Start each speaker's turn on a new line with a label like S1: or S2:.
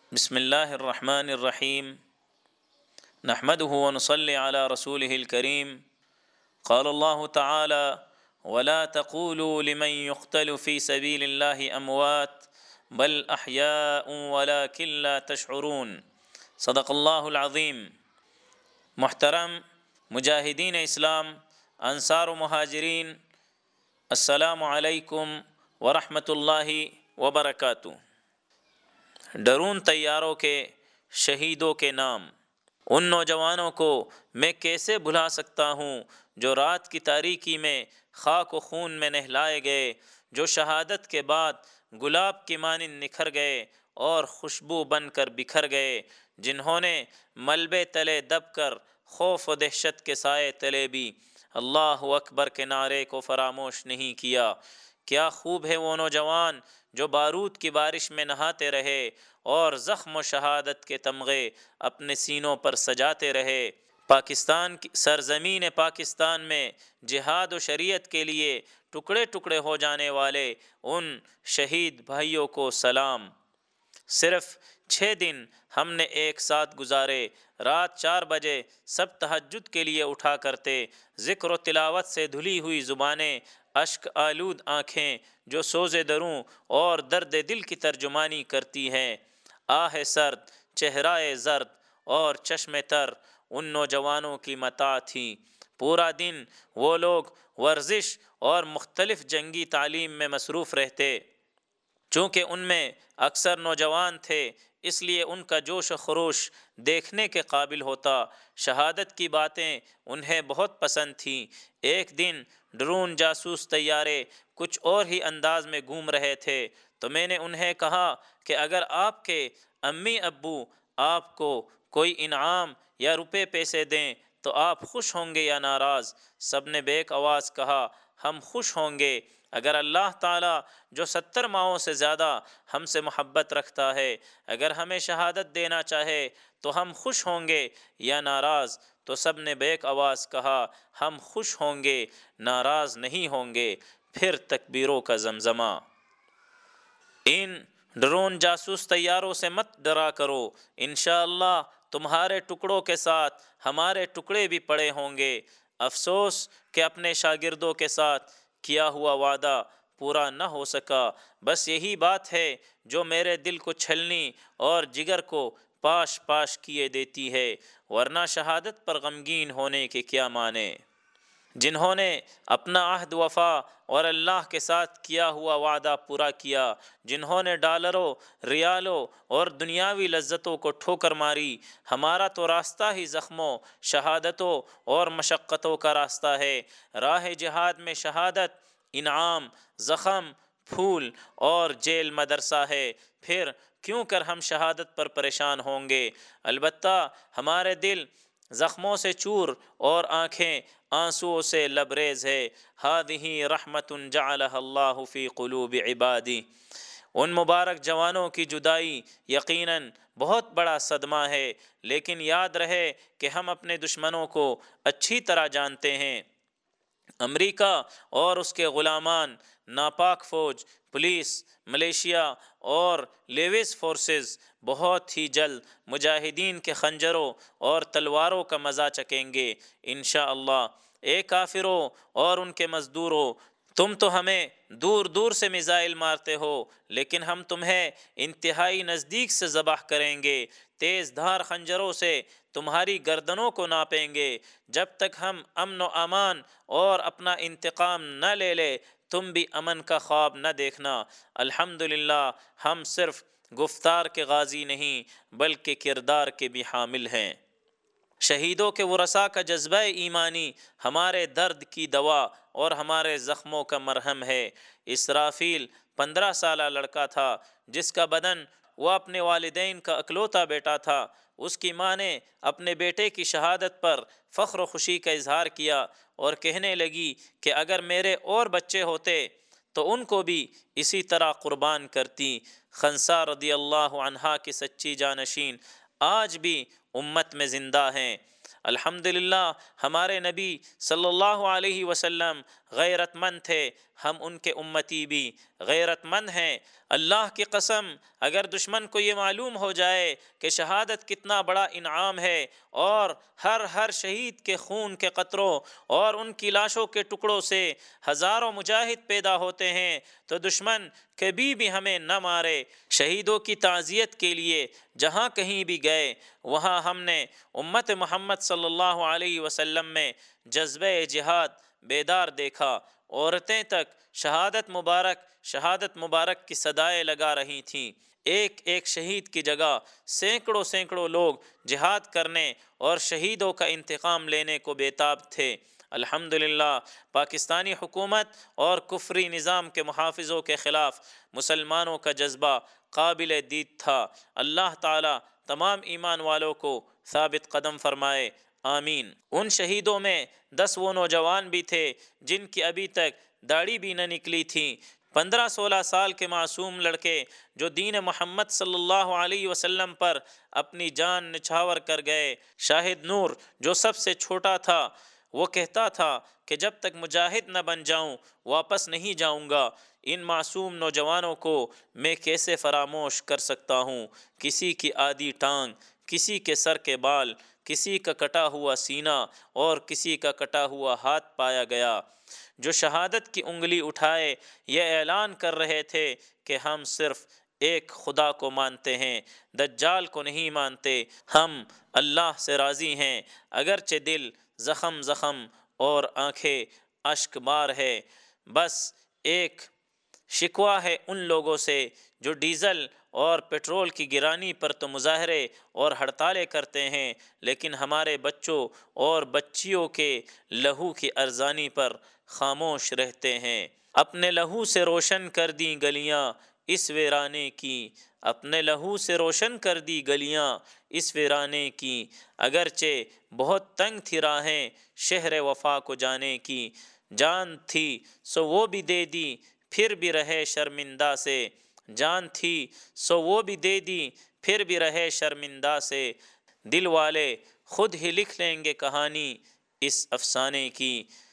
S1: بسم اللہ الرحمن الرحیم نحمده ونصلی علی رسوله الکریم قال اللہ تعالی ولا تقولوا لمن يقتل في سبيل الله اموات بل احیاء ولكن لا تشعرون صدق اللہ العظیم۔ محترم مجاہدین اسلام، انصار و مہاجرین، السلام علیکم ورحمۃ اللہ وبرکاتہ۔ ڈرون طیاروں کے شہیدوں کے نام، ان نوجوانوں کو میں کیسے بھلا سکتا ہوں جو رات کی تاریکی میں خاک و خون میں نہلائے گئے، جو شہادت کے بعد گلاب کی مانند نکھر گئے اور خوشبو بن کر بکھر گئے، جنہوں نے ملبے تلے دب کر خوف و دہشت کے سائے تلے بھی اللہ اکبر کے نعرے کو فراموش نہیں کیا۔ کیا خوب ہے وہ نوجوان جو بارود کی بارش میں نہاتے رہے اور زخم و شہادت کے تمغے اپنے سینوں پر سجاتے رہے۔ پاکستان کی سرزمین پاکستان میں جہاد و شریعت کے لیے ٹکڑے ٹکڑے ہو جانے والے ان شہید بھائیوں کو سلام۔ صرف 6 دن ہم نے ایک ساتھ گزارے، رات 4 بجے سب تہجد کے لیے اٹھا کرتے، ذکر و تلاوت سے دھلی ہوئی زبانیں، اشک آلود آنکھیں جو سوز دروں اور درد دل کی ترجمانی کرتی ہیں، آہ سرد، چہرہ زرد اور چشم تر ان نوجوانوں کی متاع تھی۔ پورا دن وہ لوگ ورزش اور مختلف جنگی تعلیم میں مصروف رہتے۔ چونکہ ان میں اکثر نوجوان تھے، اس لیے ان کا جوش و خروش دیکھنے کے قابل ہوتا۔ شہادت کی باتیں انہیں بہت پسند تھیں۔ ایک دن ڈرون جاسوس طیارے کچھ اور ہی انداز میں گھوم رہے تھے تو میں نے انہیں کہا کہ اگر آپ کے امی ابو آپ کو کوئی انعام یا روپے پیسے دیں تو آپ خوش ہوں گے یا ناراض؟ سب نے بیک آواز کہا ہم خوش ہوں گے۔ اگر اللہ تعالیٰ جو 70 ماؤں سے زیادہ ہم سے محبت رکھتا ہے، اگر ہمیں شہادت دینا چاہے تو ہم خوش ہوں گے یا ناراض؟ تو سب نے بیک آواز کہا ہم خوش ہوں گے، ناراض نہیں ہوں گے۔ پھر تکبیروں کا زمزمہ۔ ان ڈرون جاسوس طیاروں سے مت ڈرا کرو، انشاءاللہ تمہارے ٹکڑوں کے ساتھ ہمارے ٹکڑے بھی پڑے ہوں گے۔ افسوس کہ اپنے شاگردوں کے ساتھ کیا ہوا وعدہ پورا نہ ہو سکا۔ بس یہی بات ہے جو میرے دل کو چھلنی اور جگر کو پاش پاش کیے دیتی ہے، ورنہ شہادت پر غمگین ہونے کے کیا معنی؟ جنہوں نے اپنا عہد وفا اور اللہ کے ساتھ کیا ہوا وعدہ پورا کیا، جنہوں نے ڈالروں، ریالوں اور دنیاوی لذتوں کو ٹھوکر ماری، ہمارا تو راستہ ہی زخموں، شہادتوں اور مشقتوں کا راستہ ہے۔ راہ جہاد میں شہادت، انعام، زخم، پھول اور جیل مدرسہ ہے۔ پھر کیوں کر ہم شہادت پر پریشان ہوں گے؟ البتہ ہمارے دل زخموں سے چور اور آنکھیں آنسوؤں سے لبریز ہے۔ ہذہ رحمت جعلها اللہ فی قلوب عبادہ۔ ان مبارک جوانوں کی جدائی یقیناً بہت بڑا صدمہ ہے، لیکن یاد رہے کہ ہم اپنے دشمنوں کو اچھی طرح جانتے ہیں۔ امریکہ اور اس کے غلامان، ناپاک فوج، پولیس، ملیشیا اور لیویس فورسز بہت ہی جلد مجاہدین کے خنجروں اور تلواروں کا مزہ چکیں گے انشاءاللہ۔ اے کافروں اور ان کے مزدوروں، تم تو ہمیں دور دور سے میزائل مارتے ہو، لیکن ہم تمہیں انتہائی نزدیک سے ذبح کریں گے۔ تیز دھار خنجروں سے تمہاری گردنوں کو ناپیں گے۔ جب تک ہم امن و امان اور اپنا انتقام نہ لے لے تم بھی امن کا خواب نہ دیکھنا۔ الحمدللہ ہم صرف گفتار کے غازی نہیں بلکہ کردار کے بھی حامل ہیں۔ شہیدوں کے ورثاء کا جذبہ ایمانی ہمارے درد کی دوا اور ہمارے زخموں کا مرہم ہے۔ اسرافیل 15 سالہ لڑکا تھا جس کا بدن وہ اپنے والدین کا اکلوتا بیٹا تھا۔ اس کی ماں نے اپنے بیٹے کی شہادت پر فخر و خوشی کا اظہار کیا اور کہنے لگی کہ اگر میرے اور بچے ہوتے تو ان کو بھی اسی طرح قربان کرتی۔ خنسا رضی اللہ عنہا کی سچی جانشین آج بھی امت میں زندہ ہیں۔ الحمدللہ ہمارے نبی صلی اللہ علیہ وسلم غیرت مند تھے، ہم ان کے امتی بھی غیرت مند ہیں۔ اللہ کی قسم اگر دشمن کو یہ معلوم ہو جائے کہ شہادت کتنا بڑا انعام ہے اور ہر شہید کے خون کے قطروں اور ان کی لاشوں کے ٹکڑوں سے ہزاروں مجاہد پیدا ہوتے ہیں، تو دشمن کبھی بھی ہمیں نہ مارے۔ شہیدوں کی تعزیت کے لیے جہاں کہیں بھی گئے وہاں ہم نے امت محمد صلی اللہ علیہ وسلم میں جذبہ جہاد بیدار دیکھا۔ عورتیں تک شہادت مبارک کی صدائیں لگا رہی تھیں۔ ایک ایک شہید کی جگہ سینکڑوں لوگ جہاد کرنے اور شہیدوں کا انتقام لینے کو بیتاب تھے۔ الحمدللہ پاکستانی حکومت اور کفری نظام کے محافظوں کے خلاف مسلمانوں کا جذبہ قابل دید تھا۔ اللہ تعالی تمام ایمان والوں کو ثابت قدم فرمائے، آمین۔ ان شہیدوں میں 10 وہ نوجوان بھی تھے جن کی ابھی تک داڑھی بھی نہ نکلی تھی۔ 15-16 سال کے معصوم لڑکے جو دین محمد صلی اللہ علیہ وسلم پر اپنی جان نچھاور کر گئے۔ شاہد نور جو سب سے چھوٹا تھا وہ کہتا تھا کہ جب تک مجاہد نہ بن جاؤں واپس نہیں جاؤں گا۔ ان معصوم نوجوانوں کو میں کیسے فراموش کر سکتا ہوں؟ کسی کی آدھی ٹانگ، کسی کے سر کے بال، کسی کا کٹا ہوا سینہ اور کسی کا کٹا ہوا ہاتھ پایا گیا، جو شہادت کی انگلی اٹھائے یہ اعلان کر رہے تھے کہ ہم صرف ایک خدا کو مانتے ہیں، دجال کو نہیں مانتے، ہم اللہ سے راضی ہیں، اگرچہ دل زخم اور آنکھیں اشک بار ہے۔ بس ایک شکوہ ہے ان لوگوں سے جو ڈیزل اور پیٹرول کی گرانی پر تو مظاہرے اور ہڑتالیں کرتے ہیں، لیکن ہمارے بچوں اور بچیوں کے لہو کی ارزانی پر خاموش رہتے ہیں۔ اپنے لہو سے روشن کر دیں گلیاں اس ویرانے کی، اپنے لہو سے روشن کر دی گلیاں اس ویرانے کی، اگرچہ بہت تنگ تھی راہیں شہر وفا کو جانے کی، جان تھی سو وہ بھی دے دی پھر بھی رہے شرمندہ سے، جان تھی سو وہ بھی دے دی پھر بھی رہے شرمندہ سے، دل والے خود ہی لکھ لیں گے کہانی اس افسانے کی۔